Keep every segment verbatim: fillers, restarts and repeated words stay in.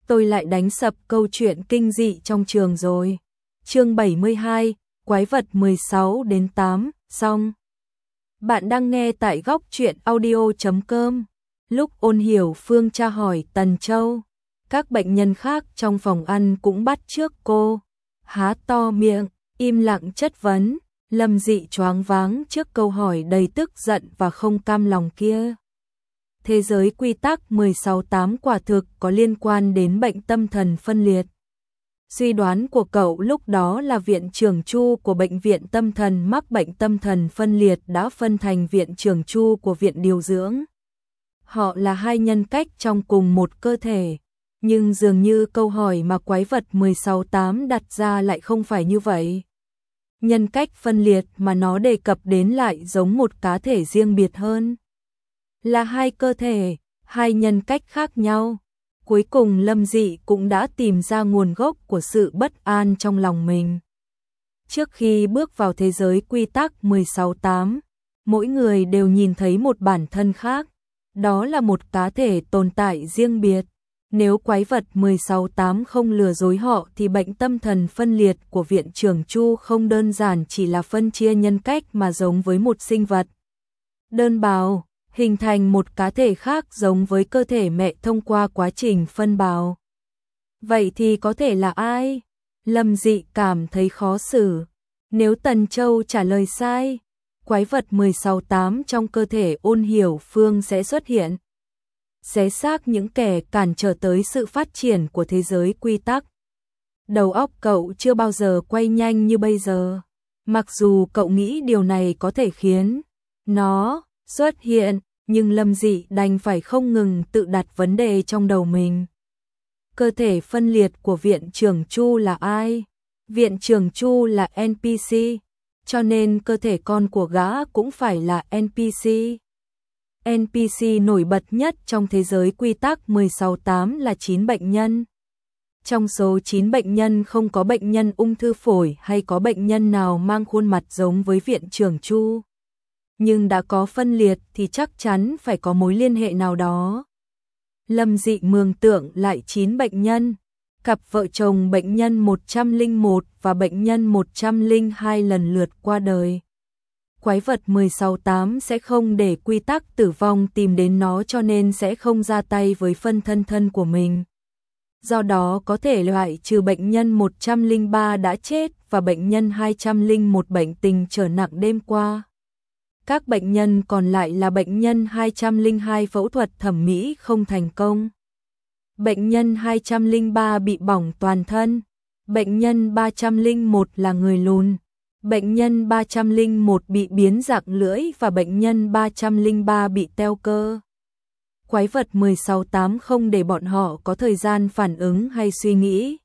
tôi lại đánh sập câu chuyện kinh dị trong trường rồi. Chương bảy mươi hai, Quái vật mười sáu đến tám, xong. Bạn đang nghe tại góc truyện audio chấm com. Lúc Ôn Hiểu Phương tra hỏi Tần Châu, các bệnh nhân khác trong phòng ăn cũng bắt chước cô, há to miệng, im lặng chất vấn. Lâm Dị choáng váng trước câu hỏi đầy tức giận và không cam lòng kia. Thế giới quy tắc mười sáu tám quả thực có liên quan đến bệnh tâm thần phân liệt. Suy đoán của cậu lúc đó là viện trưởng Chu của bệnh viện tâm thần mắc bệnh tâm thần phân liệt đã phân thành viện trưởng Chu của viện điều dưỡng. Họ là hai nhân cách trong cùng một cơ thể, nhưng dường như câu hỏi mà quái vật mười sáu tám đặt ra lại không phải như vậy. Nhân cách phân liệt mà nó đề cập đến lại giống một cá thể riêng biệt hơn. Là hai cơ thể, hai nhân cách khác nhau. Cuối cùng Lâm Dị cũng đã tìm ra nguồn gốc của sự bất an trong lòng mình. Trước khi bước vào thế giới quy tắc mười sáu tám, mỗi người đều nhìn thấy một bản thân khác. Đó là một cá thể tồn tại riêng biệt. Nếu quái vật mười sáu tám không lừa dối họ thì bệnh tâm thần phân liệt của viện trưởng Chu không đơn giản chỉ là phân chia nhân cách mà giống với một sinh vật đơn bào, hình thành một cá thể khác giống với cơ thể mẹ thông qua quá trình phân bào. Vậy thì có thể là ai? Lâm Dị cảm thấy khó xử. Nếu Tần Châu trả lời sai, quái vật mười sáu tám trong cơ thể Ôn Hiểu Phương sẽ xuất hiện, xé xác những kẻ cản trở tới sự phát triển của thế giới quy tắc. Đầu óc cậu chưa bao giờ quay nhanh như bây giờ. Mặc dù cậu nghĩ điều này có thể khiến nó xuất hiện, nhưng Lâm Dị đành phải không ngừng tự đặt vấn đề trong đầu mình. Cơ thể phân liệt của viện trưởng Chu là ai? Viện trưởng Chu là en pê xê, cho nên cơ thể con của gã cũng phải là en pê xê. en pê xê nổi bật nhất trong thế giới quy tắc mười sáu tám là chín bệnh nhân. Trong số chín bệnh nhân không có bệnh nhân ung thư phổi hay có bệnh nhân nào mang khuôn mặt giống với viện trưởng Chu. Nhưng đã có phân liệt thì chắc chắn phải có mối liên hệ nào đó. Lâm Dị mường tượng lại chín bệnh nhân, cặp vợ chồng bệnh nhân một trăm lẻ một và bệnh nhân một trăm lẻ hai lần lượt qua đời. Quái vật mười sáu tám sẽ không để quy tắc tử vong tìm đến nó cho nên sẽ không ra tay với phân thân thân của mình. Do đó có thể loại trừ bệnh nhân một trăm lẻ ba đã chết và bệnh nhân hai trăm lẻ một bệnh tình trở nặng đêm qua. Các bệnh nhân còn lại là bệnh nhân hai trăm lẻ hai phẫu thuật thẩm mỹ không thành công. Bệnh nhân hai trăm lẻ ba bị bỏng toàn thân. Bệnh nhân ba trăm lẻ một là người lùn. Bệnh nhân ba trăm lẻ một bị biến dạng lưỡi và bệnh nhân ba trăm lẻ ba bị teo cơ. Quái vật mười sáu tám không để bọn họ có thời gian phản ứng hay suy nghĩ.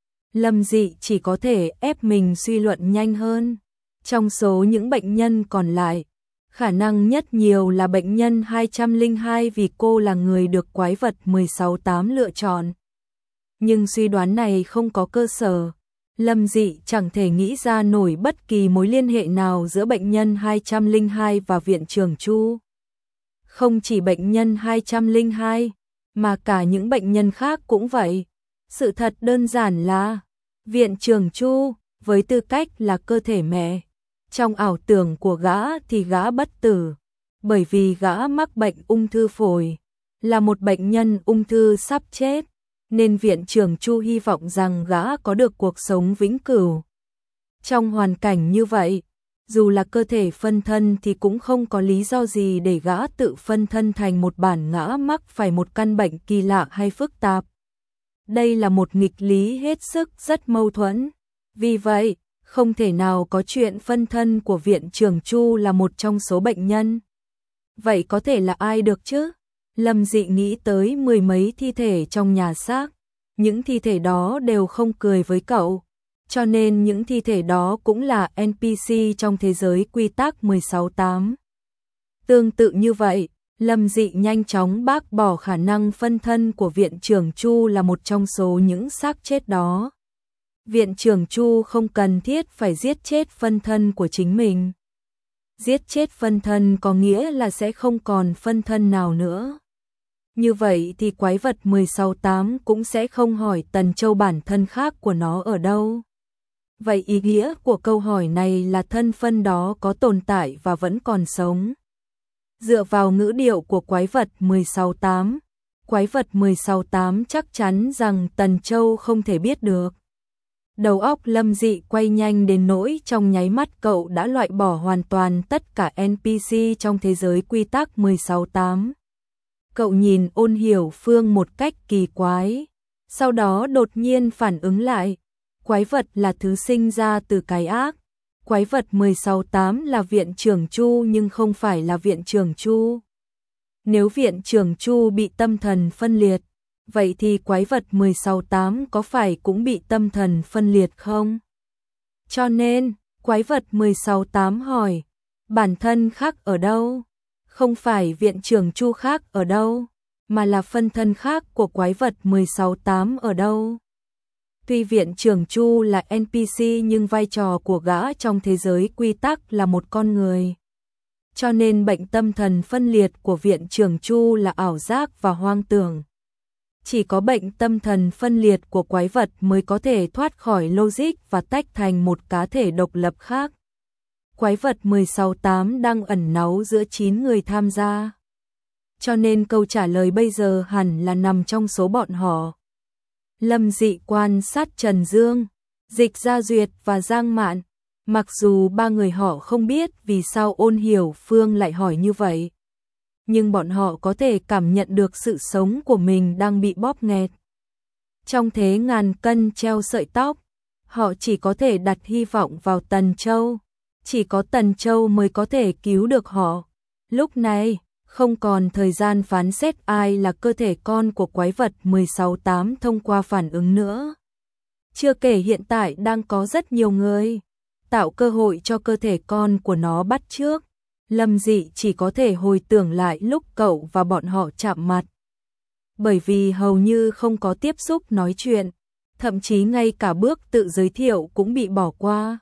Lâm Dị chỉ có thể ép mình suy luận nhanh hơn. Trong số những bệnh nhân còn lại, khả năng nhất nhiều là bệnh nhân hai trăm lẻ hai vì cô là người được quái vật mười sáu tám lựa chọn. Nhưng suy đoán này không có cơ sở. Lâm Dị chẳng thể nghĩ ra nổi bất kỳ mối liên hệ nào giữa bệnh nhân hai trăm lẻ hai và viện trưởng Chu. Không chỉ bệnh nhân hai trăm lẻ hai, mà cả những bệnh nhân khác cũng vậy. Sự thật đơn giản là, viện trưởng Chu, với tư cách là cơ thể mẹ, trong ảo tưởng của gã thì gã bất tử, bởi vì gã mắc bệnh ung thư phổi, là một bệnh nhân ung thư sắp chết, nên viện trưởng Chu hy vọng rằng gã có được cuộc sống vĩnh cửu. Trong hoàn cảnh như vậy, dù là cơ thể phân thân thì cũng không có lý do gì để gã tự phân thân thành một bản ngã mắc phải một căn bệnh kỳ lạ hay phức tạp. Đây là một nghịch lý hết sức rất mâu thuẫn. Vì vậy, không thể nào có chuyện phân thân của viện trưởng Chu là một trong số bệnh nhân. Vậy có thể là ai được chứ? Lâm Dị nghĩ tới mười mấy thi thể trong nhà xác. Những thi thể đó đều không cười với cậu. Cho nên những thi thể đó cũng là en pê xê trong thế giới quy tắc mười sáu tám. Tương tự như vậy, Lâm Dị nhanh chóng bác bỏ khả năng phân thân của viện trưởng Chu là một trong số những xác chết đó. Viện trưởng Chu không cần thiết phải giết chết phân thân của chính mình. Giết chết phân thân có nghĩa là sẽ không còn phân thân nào nữa. Như vậy thì quái vật mười sáu tám cũng sẽ không hỏi Tần Châu bản thân khác của nó ở đâu. Vậy ý nghĩa của câu hỏi này là thân phân đó có tồn tại và vẫn còn sống. Dựa vào ngữ điệu của quái vật mười sáu tám, quái vật mười sáu tám chắc chắn rằng Tần Châu không thể biết được. Đầu óc Lâm Dị quay nhanh đến nỗi trong nháy mắt cậu đã loại bỏ hoàn toàn tất cả en pê xê trong thế giới quy tắc mười sáu tám. Cậu nhìn Ôn Hiểu Phương một cách kỳ quái, sau đó đột nhiên phản ứng lại, quái vật là thứ sinh ra từ cái ác. Quái vật mười sáu tám là viện trưởng Chu nhưng không phải là viện trưởng Chu. Nếu viện trưởng Chu bị tâm thần phân liệt, vậy thì quái vật mười sáu tám có phải cũng bị tâm thần phân liệt không? Cho nên, quái vật mười sáu tám hỏi, bản thân khác ở đâu? Không phải viện trưởng Chu khác ở đâu, mà là phân thân khác của quái vật mười sáu tám ở đâu? Tuy viện trưởng Chu là en pê xê nhưng vai trò của gã trong thế giới quy tắc là một con người. Cho nên bệnh tâm thần phân liệt của viện trưởng Chu là ảo giác và hoang tưởng. Chỉ có bệnh tâm thần phân liệt của quái vật mới có thể thoát khỏi logic và tách thành một cá thể độc lập khác. Quái vật mười sáu tám đang ẩn náu giữa chín người tham gia. Cho nên câu trả lời bây giờ hẳn là nằm trong số bọn họ. Lâm Dị quan sát Trần Dương, Dịch Gia Duyệt và Giang Mạn. Mặc dù ba người họ không biết vì sao Ôn Hiểu Phương lại hỏi như vậy, nhưng bọn họ có thể cảm nhận được sự sống của mình đang bị bóp nghẹt. Trong thế ngàn cân treo sợi tóc, họ chỉ có thể đặt hy vọng vào Tần Châu. Chỉ có Tần Châu mới có thể cứu được họ. Lúc này, không còn thời gian phán xét ai là cơ thể con của quái vật mười sáu tám thông qua phản ứng nữa. Chưa kể hiện tại đang có rất nhiều người tạo cơ hội cho cơ thể con của nó bắt chước. Lâm Dị chỉ có thể hồi tưởng lại lúc cậu và bọn họ chạm mặt. Bởi vì hầu như không có tiếp xúc nói chuyện, thậm chí ngay cả bước tự giới thiệu cũng bị bỏ qua.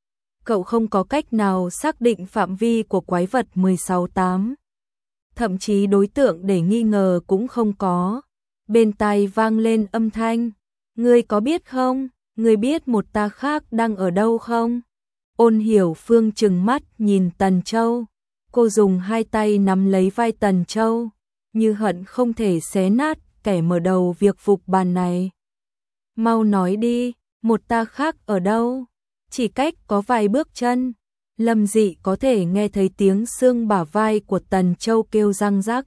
Cậu không có cách nào xác định phạm vi của quái vật mười sáu tám. Thậm chí đối tượng để nghi ngờ cũng không có. Bên tai vang lên âm thanh, ngươi có biết không, ngươi biết một ta khác đang ở đâu không? Ôn Hiểu Phương trừng mắt nhìn Tần Châu. Cô dùng hai tay nắm lấy vai Tần Châu, như hận không thể xé nát kẻ mở đầu việc phục bàn này. Mau nói đi, một ta khác ở đâu? Chỉ cách có vài bước chân, Lâm Dị có thể nghe thấy tiếng xương bả vai của Tần Châu kêu răng rắc.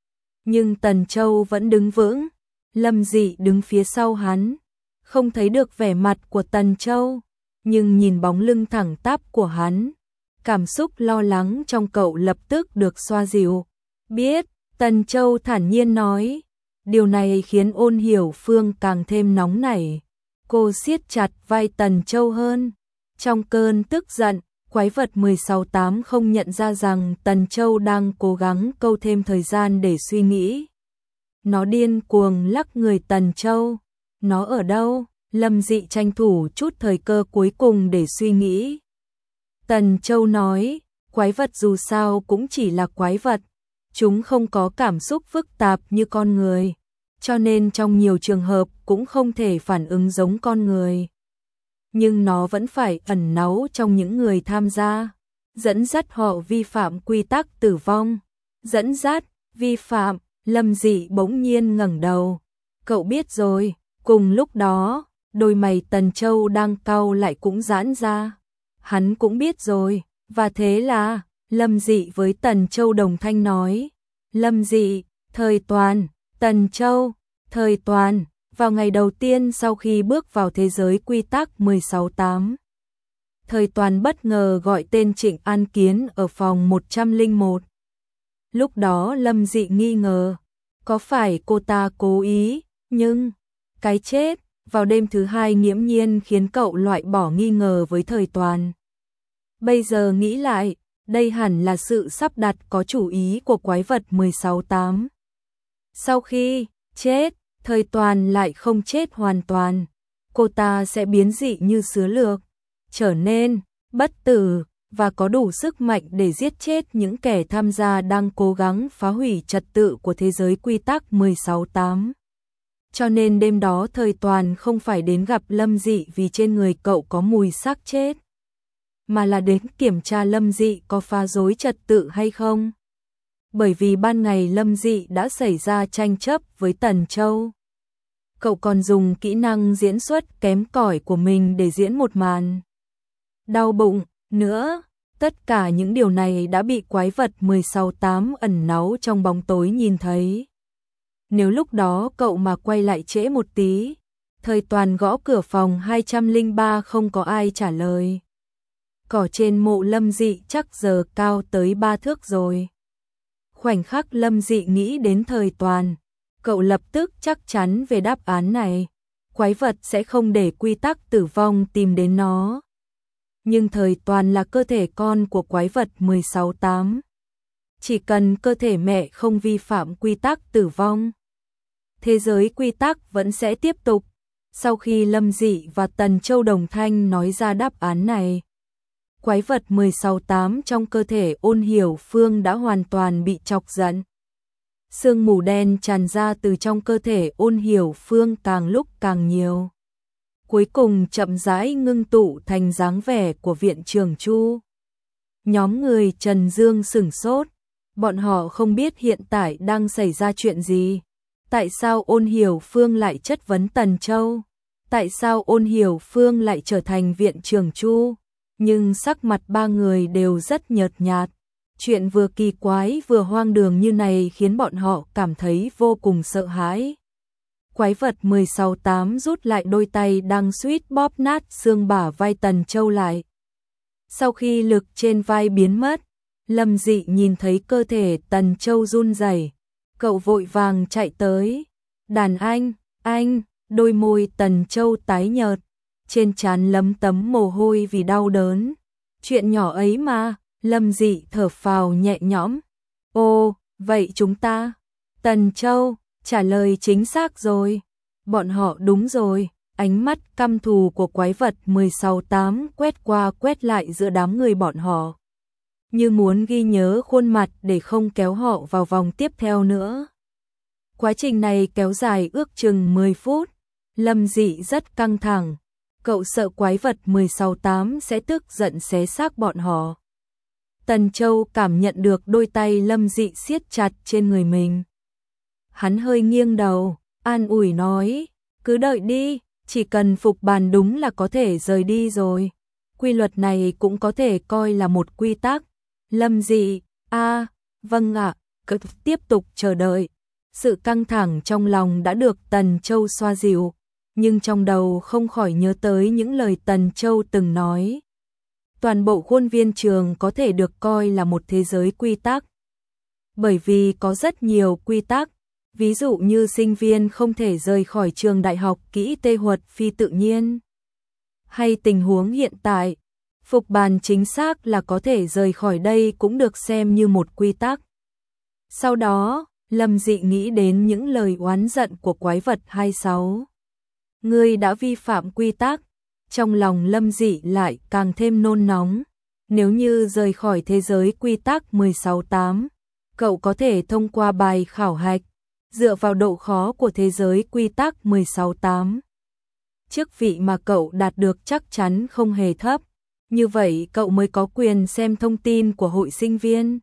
Nhưng Tần Châu vẫn đứng vững, Lâm Dị đứng phía sau hắn, không thấy được vẻ mặt của Tần Châu, nhưng nhìn bóng lưng thẳng tắp của hắn, cảm xúc lo lắng trong cậu lập tức được xoa dịu. Biết, Tần Châu thản nhiên nói. Điều này khiến Ôn Hiểu Phương càng thêm nóng nảy. Cô siết chặt vai Tần Châu hơn. Trong cơn tức giận, quái vật mười sáu tám không nhận ra rằng Tần Châu đang cố gắng câu thêm thời gian để suy nghĩ. Nó điên cuồng lắc người Tần Châu. Nó ở đâu? Lâm Dị tranh thủ chút thời cơ cuối cùng để suy nghĩ. Tần Châu nói, quái vật dù sao cũng chỉ là quái vật. Chúng không có cảm xúc phức tạp như con người, cho nên trong nhiều trường hợp cũng không thể phản ứng giống con người. Nhưng nó vẫn phải ẩn náu trong những người tham gia, dẫn dắt họ vi phạm quy tắc tử vong. Dẫn dắt, vi phạm, Lâm Dị bỗng nhiên ngẩng đầu. Cậu biết rồi. Cùng lúc đó, đôi mày Tần Châu đang cau lại cũng giãn ra. Hắn cũng biết rồi, và thế là, Lâm Dị với Tần Châu đồng thanh nói. Lâm Dị, Thời Toàn, Tần Châu, Thời Toàn, vào ngày đầu tiên sau khi bước vào thế giới quy tắc mười sáu tám. Thời Toàn bất ngờ gọi tên Trịnh An Kiến ở phòng một trăm lẻ một. Lúc đó Lâm Dị nghi ngờ, có phải cô ta cố ý, nhưng cái chết vào đêm thứ hai nghiễm nhiên khiến cậu loại bỏ nghi ngờ với Thời Toàn. Bây giờ nghĩ lại, đây hẳn là sự sắp đặt có chủ ý của quái vật mười sáu tám. Sau khi chết, Thời Toàn lại không chết hoàn toàn. Cô ta sẽ biến dị như sứ lược, trở nên bất tử. và có đủ sức mạnh để giết chết những kẻ tham gia đang cố gắng phá hủy trật tự của thế giới quy tắc mười sáu tám. Cho nên đêm đó Thời Toàn không phải đến gặp Lâm Dị vì trên người cậu có mùi xác chết, mà là đến kiểm tra Lâm Dị có phá rối trật tự hay không. Bởi vì ban ngày Lâm Dị đã xảy ra tranh chấp với Tần Châu. Cậu còn dùng kỹ năng diễn xuất kém cỏi của mình để diễn một màn đau bụng nữa. Tất cả những điều này đã bị quái vật mười sáu tám ẩn náu trong bóng tối nhìn thấy. Nếu lúc đó cậu mà quay lại trễ một tí, Thời Toàn gõ cửa phòng hai trăm lẻ ba không có ai trả lời. Cỏ trên mộ Lâm Dị chắc giờ cao tới ba thước rồi. Khoảnh khắc Lâm Dị nghĩ đến Thời Toàn, cậu lập tức chắc chắn về đáp án này. Quái vật sẽ không để quy tắc tử vong tìm đến nó. Nhưng Thời Toàn là cơ thể con của quái vật mười sáu tám. Chỉ cần cơ thể mẹ không vi phạm quy tắc tử vong, thế giới quy tắc vẫn sẽ tiếp tục. Sau khi Lâm Dị và Tần Châu đồng thanh nói ra đáp án này, quái vật mười sáu tám trong cơ thể Ôn Hiểu Phương đã hoàn toàn bị chọc giận. Sương mù đen tràn ra từ trong cơ thể Ôn Hiểu Phương càng lúc càng nhiều. Cuối cùng chậm rãi ngưng tụ thành dáng vẻ của viện trưởng Chu. Nhóm người Trần Dương sửng sốt, bọn họ không biết hiện tại đang xảy ra chuyện gì. Tại sao Ôn Hiểu Phương lại chất vấn Tần Châu? Tại sao Ôn Hiểu Phương lại trở thành viện trưởng Chu? Nhưng sắc mặt ba người đều rất nhợt nhạt. Chuyện vừa kỳ quái vừa hoang đường như này khiến bọn họ cảm thấy vô cùng sợ hãi. Quái vật mười sáu tám rút lại đôi tay đang suýt bóp nát xương bả vai Tần Châu lại. Sau khi lực trên vai biến mất, Lâm Dị nhìn thấy cơ thể Tần Châu run rẩy, cậu vội vàng chạy tới. Đàn anh, anh, đôi môi Tần Châu tái nhợt, trên trán lấm tấm mồ hôi vì đau đớn. Chuyện nhỏ ấy mà, Lâm Dị thở phào nhẹ nhõm. Ồ, vậy chúng ta? Tần Châu, trả lời chính xác rồi. Bọn họ đúng rồi. Ánh mắt căm thù của quái vật mười sáu tám quét qua quét lại giữa đám người bọn họ, như muốn ghi nhớ khuôn mặt để không kéo họ vào vòng tiếp theo nữa. Quá trình này kéo dài ước chừng mười phút. Lâm Dị rất căng thẳng. Cậu sợ quái vật mười sáu tám sẽ tức giận xé xác bọn họ. Tần Châu cảm nhận được đôi tay Lâm Dị siết chặt trên người mình. Hắn hơi nghiêng đầu, an ủi nói, cứ đợi đi, chỉ cần phục bàn đúng là có thể rời đi rồi. Quy luật này cũng có thể coi là một quy tắc. Lâm Dị, a, à, vâng ạ, cứ tiếp tục chờ đợi. Sự căng thẳng trong lòng đã được Tần Châu xoa dịu, nhưng trong đầu không khỏi nhớ tới những lời Tần Châu từng nói. Toàn bộ khuôn viên trường có thể được coi là một thế giới quy tắc. Bởi vì có rất nhiều quy tắc, ví dụ như sinh viên không thể rời khỏi trường đại học kỹ tê thuật phi tự nhiên. Hay tình huống hiện tại, phục bàn chính xác là có thể rời khỏi đây cũng được xem như một quy tắc. Sau đó, Lâm Dị nghĩ đến những lời oán giận của quái vật hai mươi sáu. Ngươi đã vi phạm quy tắc. Trong lòng Lâm Dị lại càng thêm nôn nóng. Nếu như rời khỏi thế giới quy tắc mười sáu tám, cậu có thể thông qua bài khảo hạch, dựa vào độ khó của thế giới quy tắc mười sáu tám. Chức vị mà cậu đạt được chắc chắn không hề thấp. Như vậy cậu mới có quyền xem thông tin của hội sinh viên.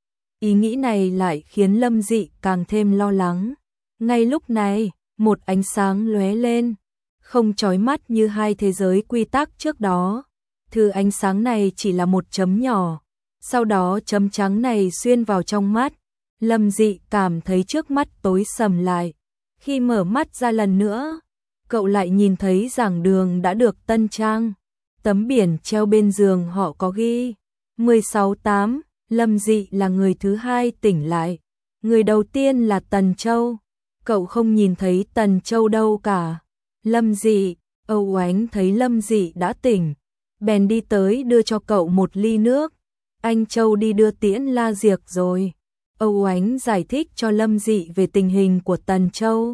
Ý nghĩ này lại khiến Lâm Dị càng thêm lo lắng. Ngay lúc này, một ánh sáng lóe lên, không chói mắt như hai thế giới quy tắc trước đó. Thứ ánh sáng này chỉ là một chấm nhỏ, sau đó chấm trắng này xuyên vào trong mắt. Lâm Dị cảm thấy trước mắt tối sầm lại. Khi mở mắt ra lần nữa, cậu lại nhìn thấy giảng đường đã được tân trang. Tấm biển treo bên giường họ có ghi mười sáu tám. Lâm Dị là người thứ hai tỉnh lại. Người đầu tiên là Tần Châu. Cậu không nhìn thấy Tần Châu đâu cả. Lâm Dị, Âu Oánh thấy Lâm Dị đã tỉnh, bèn đi tới đưa cho cậu một ly nước. Anh Châu đi đưa tiễn La Diệc rồi. Âu Oánh giải thích cho Lâm Dị về tình hình của Tần Châu.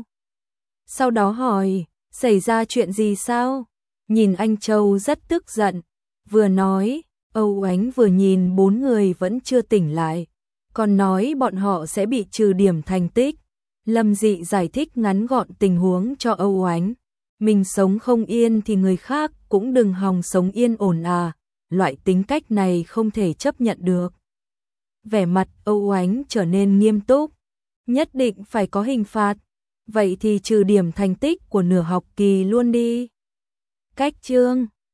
Sau đó hỏi, xảy ra chuyện gì sao? Nhìn anh Châu rất tức giận, vừa nói, Âu Ánh vừa nhìn bốn người vẫn chưa tỉnh lại, còn nói bọn họ sẽ bị trừ điểm thành tích. Lâm Dị giải thích ngắn gọn tình huống cho Âu Ánh. Mình sống không yên thì người khác cũng đừng hòng sống yên ổn à, loại tính cách này không thể chấp nhận được. Vẻ mặt Âu Ánh trở nên nghiêm túc, nhất định phải có hình phạt, vậy thì trừ điểm thành tích của nửa học kỳ luôn đi. Cách chương